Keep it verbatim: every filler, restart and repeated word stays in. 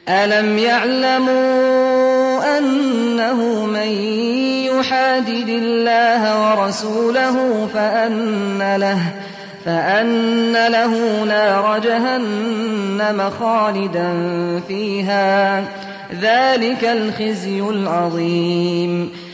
أَلَمْ يَعْلَمُوا أَنَّهُ مَن يُحَادِدِ اللَّهَ وَرَسُولَهُ فَأَنَّ لَهُ فَأَنَّ لَهُ نَارَ جَهَنَّمَ خَالِدًا فِيهَا ۚ ذَٰلِكَ الْخِزْيُ الْعَظِيمُ